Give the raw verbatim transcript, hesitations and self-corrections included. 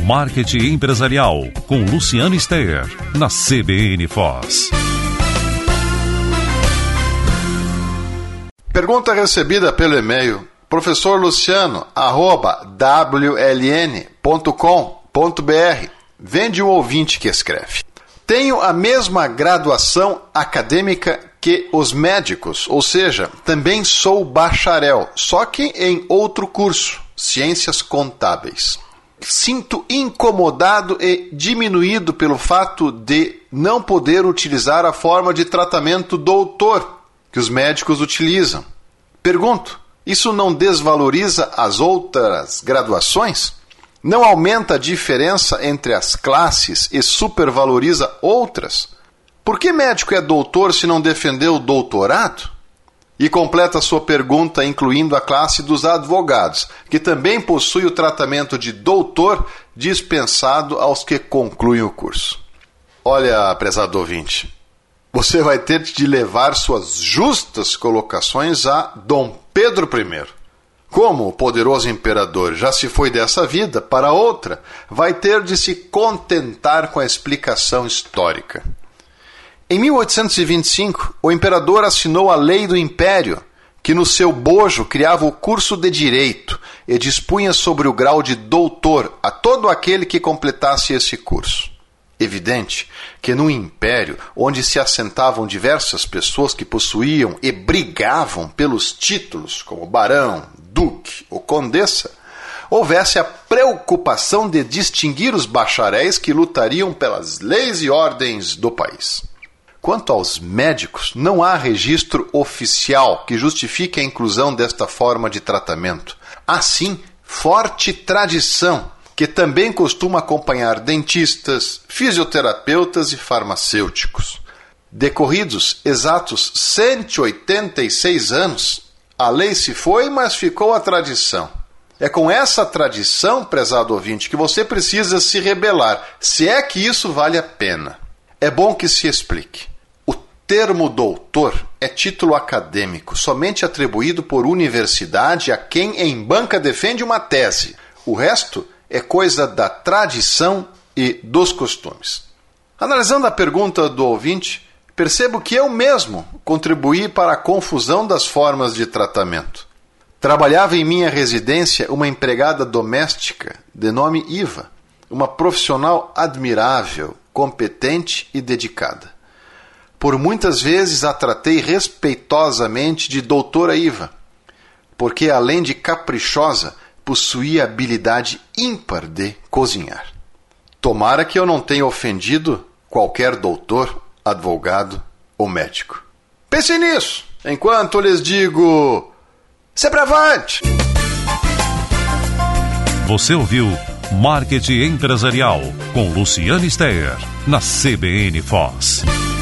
Marketing Empresarial, com Luciano Steyer, na C B N Foz. Pergunta recebida pelo e-mail professor luciano arroba w l n ponto com ponto b r. Vem de um ouvinte que escreve: tenho a mesma graduação acadêmica que os médicos, ou seja, também sou bacharel, só que em outro curso, Ciências Contábeis. Sinto incomodado e diminuído pelo fato de não poder utilizar a forma de tratamento doutor que os médicos utilizam. Pergunto, isso não desvaloriza as outras graduações? Não aumenta a diferença entre as classes e supervaloriza outras? Por que médico é doutor se não defendeu o doutorado? E completa sua pergunta incluindo a classe dos advogados, que também possui o tratamento de doutor dispensado aos que concluem o curso. Olha, prezado ouvinte, você vai ter de levar suas justas colocações a Dom Pedro I. Como o poderoso imperador já se foi dessa vida para outra, vai ter de se contentar com a explicação histórica. Em mil oitocentos e vinte e cinco, o imperador assinou a Lei do Império, que no seu bojo criava o curso de Direito e dispunha sobre o grau de doutor a todo aquele que completasse esse curso. Evidente que num império onde se assentavam diversas pessoas que possuíam e brigavam pelos títulos como barão, duque ou condessa, houvesse a preocupação de distinguir os bacharéis que lutariam pelas leis e ordens do país. Quanto aos médicos, não há registro oficial que justifique a inclusão desta forma de tratamento. Há sim forte tradição, que também costuma acompanhar dentistas, fisioterapeutas e farmacêuticos. Decorridos exatos cento e oitenta e seis anos, a lei se foi, mas ficou a tradição. É com essa tradição, prezado ouvinte, que você precisa se rebelar, se é que isso vale a pena. É bom que se explique. O termo doutor é título acadêmico, somente atribuído por universidade a quem em banca defende uma tese. O resto é coisa da tradição e dos costumes. Analisando a pergunta do ouvinte, percebo que eu mesmo contribuí para a confusão das formas de tratamento. Trabalhava em minha residência uma empregada doméstica de nome Iva, uma profissional admirável, competente e dedicada. Por muitas vezes a tratei respeitosamente de doutora Iva, porque além de caprichosa, possuía habilidade ímpar de cozinhar. Tomara que eu não tenha ofendido qualquer doutor, advogado ou médico. Pense nisso, enquanto lhes digo... sempre avante! Você ouviu Marketing Empresarial com Luciano Steyer, na C B N Foz.